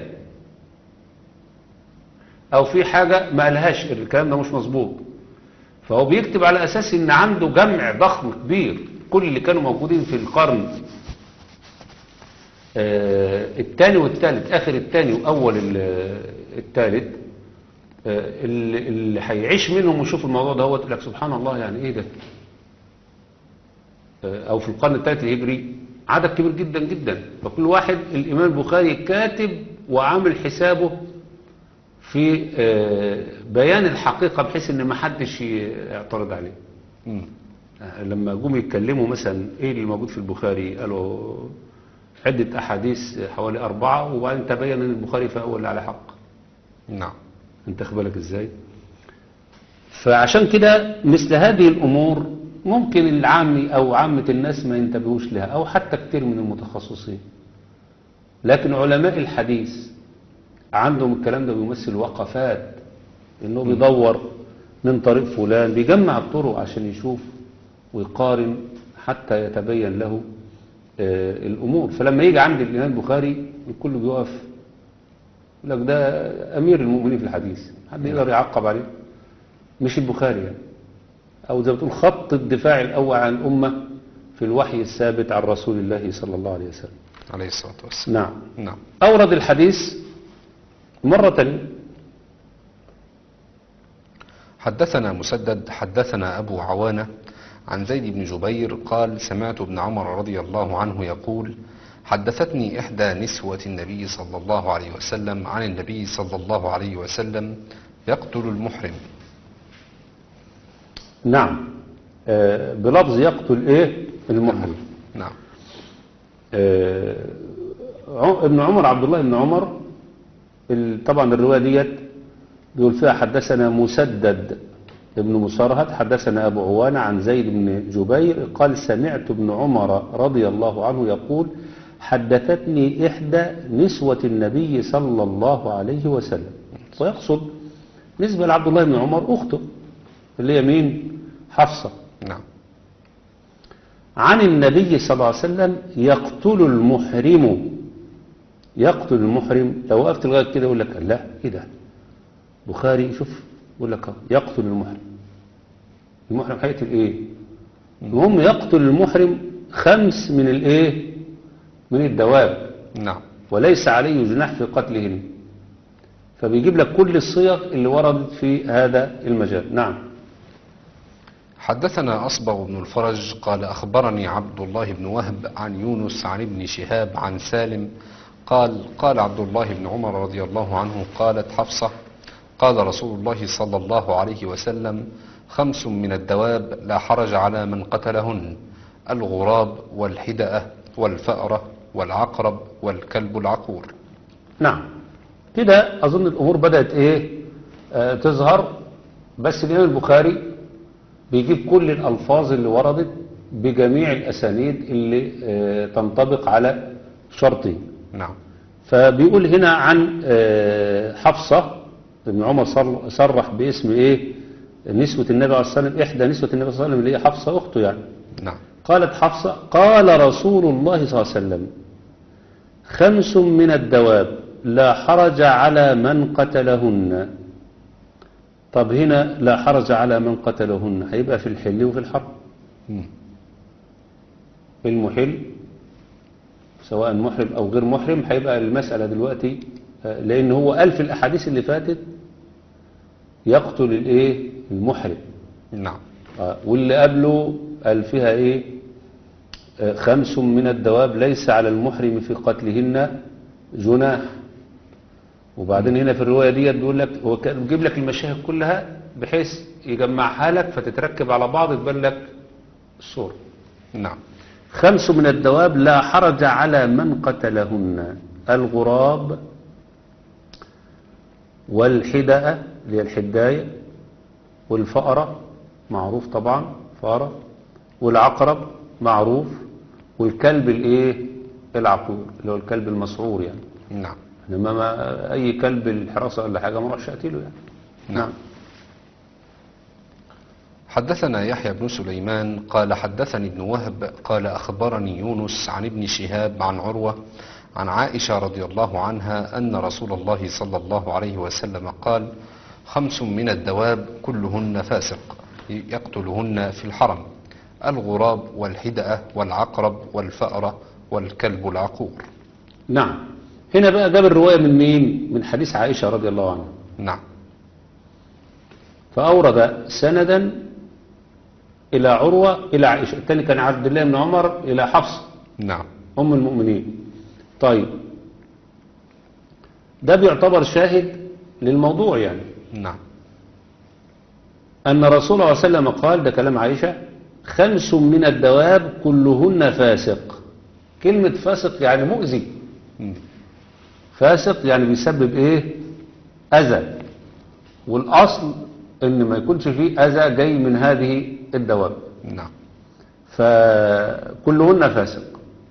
او في حاجة ما قالهاش، الكلام ده مش مظبوط. فهو بيكتب على اساس ان عنده جمع ضخم كبير، كل اللي كانوا موجودين في القرن الثاني والثالث، اخر الثاني واول الثالث، اللي هيعيش منهم ويشوف الموضوع ده هو يقول لك سبحان الله، يعني ايه ده؟ او في القرن الثالث الهجري عدد كبير جدا جدا. فكل واحد الامام البخاري كاتب وعامل حسابه في بيان الحقيقة بحيث ان ما حدش يعترض عليه. لما جم يتكلموا مثلا ايه اللي موجود في البخاري، قالوا عدة احاديث حوالي 4، وبعدين تبين ان البخاري فهو اللي على حق. نعم. انت بالك ازاي؟ فعشان كده مثل هذه الامور ممكن العامي او عامة الناس ما ينتبهوش لها، او حتى كتير من المتخصصين. لكن علماء الحديث عندهم الكلام ده بيمثل وقفات، انه بيدور من طريق فلان، بيجمع الطرق عشان يشوف ويقارن حتى يتبين له الامور. فلما يجي عند الامام البخاري الكل بيقف يقول لك ده امير المؤمنين في الحديث، حد يقدر يعقب عليه؟ مش البخاري يعني. او زي ما بتقول خط الدفاع الاول عن الامه في الوحي الثابت عن رسول الله صلى الله عليه وسلم عليه الصلاة والسلام. نعم. نعم. اورد الحديث مرة تانية. حدثنا مسدد حدثنا أبو عوانة عن زيد بن جبير قال سمعت ابن عمر رضي الله عنه يقول حدثتني إحدى نسوة النبي صلى الله عليه وسلم عن النبي صلى الله عليه وسلم يقتل المحرم. نعم. بلفظ يقتل ايه المحرم. نعم. ابن عمر عبد الله بن عمر طبعا الرواية ديت بيقول فيها حدثنا مسدد ابن مسرهد حدثنا أبو عوانة عن زيد بن جبير قال سمعت ابن عمر رضي الله عنه يقول حدثتني إحدى نسوة النبي صلى الله عليه وسلم، ويقصد نسبة لعبد الله بن عمر أخته اللي هي مين؟ حفصة. نعم. عن النبي صلى الله عليه وسلم يقتل المحرم. يقتل المحرم، لو وقفت لغاية كده يقول لك لا ايه ده؟ بخاري شوف يقول لك يقتل المحرم. المحرم هيقتل ايه؟ المهم يقتل المحرم 5 من الايه؟ من الدواب. نعم. وليس عليه جناح في قتلهن. فبيجيب لك كل الصيغ اللي وردت في هذا المجال. نعم. حدثنا أصبغ بن الفرج قال أخبرني عبد الله بن وهب عن يونس عن ابن شهاب عن سالم قال عبد الله بن عمر رضي الله عنه قالت حفصة قال رسول الله صلى الله عليه وسلم 5 من الدواب لا حرج على من قتلهن الغراب والحدأة والفأرة والعقرب والكلب العقور. نعم. كده أظن الأمور بدأت إيه تظهر. بس الإمام البخاري بيجيب كل الألفاظ اللي وردت بجميع الأسانيد اللي تنطبق على شرطه. نعم. فبيقول هنا عن حفصة ابن عمر صرح باسم ايه نسوة النبي عليه الصلاة والسلام، احدى نسوة النبي صلى الله عليه وسلم اللي هي حفصة اخته يعني. نعم. قالت حفصة قال رسول الله صلى الله عليه وسلم 5 من الدواب لا حرج على من قتلهن. طب هنا لا حرج على من قتلهن هيبقى في الحل وفي الحرم. المحل سواء محرم أو غير محرم هيبقى المسألة دلوقتي لأن هو قال في الأحاديث اللي فاتت يقتل الإيه المحرم. نعم. واللي قبله قال فيها إيه 5 من الدواب ليس على المحرم في قتلهن جناح. وبعدين هنا في الرواية دي بيقول لك هو كان بيجيب لك المشاهد كلها بحيث يجمعها لك فتتركب على بعض تبان لك الصورة. نعم. 5 من الدواب لا حرج على من قتلهن الغراب والحدأة اللي هي الحداية والفأرة معروف طبعا فأرة والعقرب معروف والكلب الايه العقور اللي هو الكلب المسعور يعني. نعم. إنما أي كلب الحراسة ولا حاجة ما راحش أقتله يعني. نعم. حدثنا يحيى بن سليمان قال حدثني ابن وهب قال أخبرني يونس عن ابن شهاب عن عروة عن عائشة رضي الله عنها أن رسول الله صلى الله عليه وسلم قال 5 من الدواب كلهن فاسق يقتلهن في الحرم: الغراب والحدأة والعقرب والفأرة والكلب العقور. نعم. هنا بقى جاب الرواية من مين؟ من حديث عائشة رضي الله عنها. نعم. فأورد سندا إلى عروة إلى عائشة، الثاني كان عبد الله بن عمر إلى حفصة نعم. أم المؤمنين. طيب ده بيعتبر شاهد للموضوع يعني. نعم. أن رسول الله صلى الله عليه وسلم قال، ده كلام عائشة: 5 من الدواب كلهن فاسق. كلمة فاسق يعني مؤذي. فاسق يعني بيسبب ايه؟ أذى. والأصل ان ما يكونش فيه أذى جاي من هذه الدواب. نعم. فكلهن فاسق.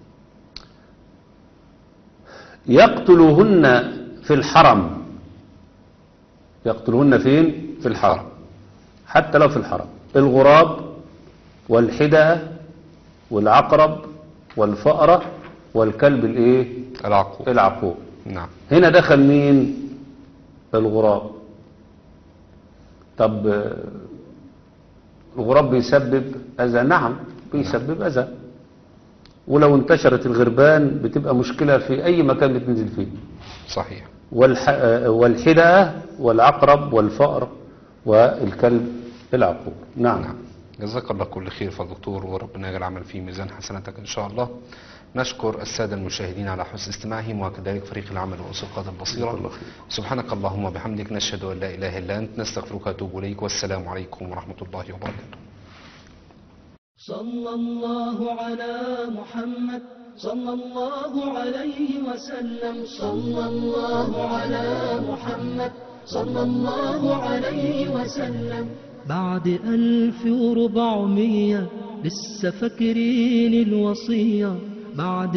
يقتلهن في الحرم. يقتلهن فين؟ في الحرم. حتى لو في الحرم. الغراب والحدأة والعقرب والفأرة والكلب الايه؟ العقور. العقور. نعم. هنا دخل مين؟ الغراب. طب الغراب بيسبب أذى؟ نعم بيسبب أذى، ولو انتشرت الغربان بتبقى مشكلة في أي مكان بتنزل فيه. صحيح. والحدأة والعقرب والفأر والكلب العقور. نعم. نعم. جزاك الله كل خير يا دكتور، وربنا يجعل العمل في ميزان حسناتك إن شاء الله. نشكر السادة المشاهدين على حسن استماعهم، وكذلك فريق العمل وأسقاط البصيرة. سبحانك اللهم وبحمدك، نشهد أن لا إله إلا أنت، نستغفرك ونتوب إليك، والسلام عليكم ورحمة الله وبركاته. صلى الله على محمد صلى الله عليه وسلم. صلى الله على محمد صلى الله عليه وسلم. بعد 1400 لسه فاكرين الوصية. بعد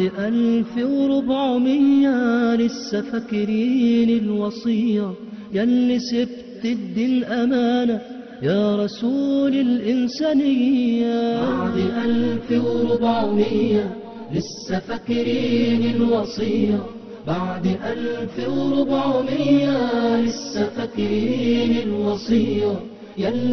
1400 لسه فاكرين الوصية. ياللي سبت الدين أمانة يا رسول الإنسانية. بعد 1400 لسه فاكرين الوصية. بعد 1400 لسه فاكرين الوصية.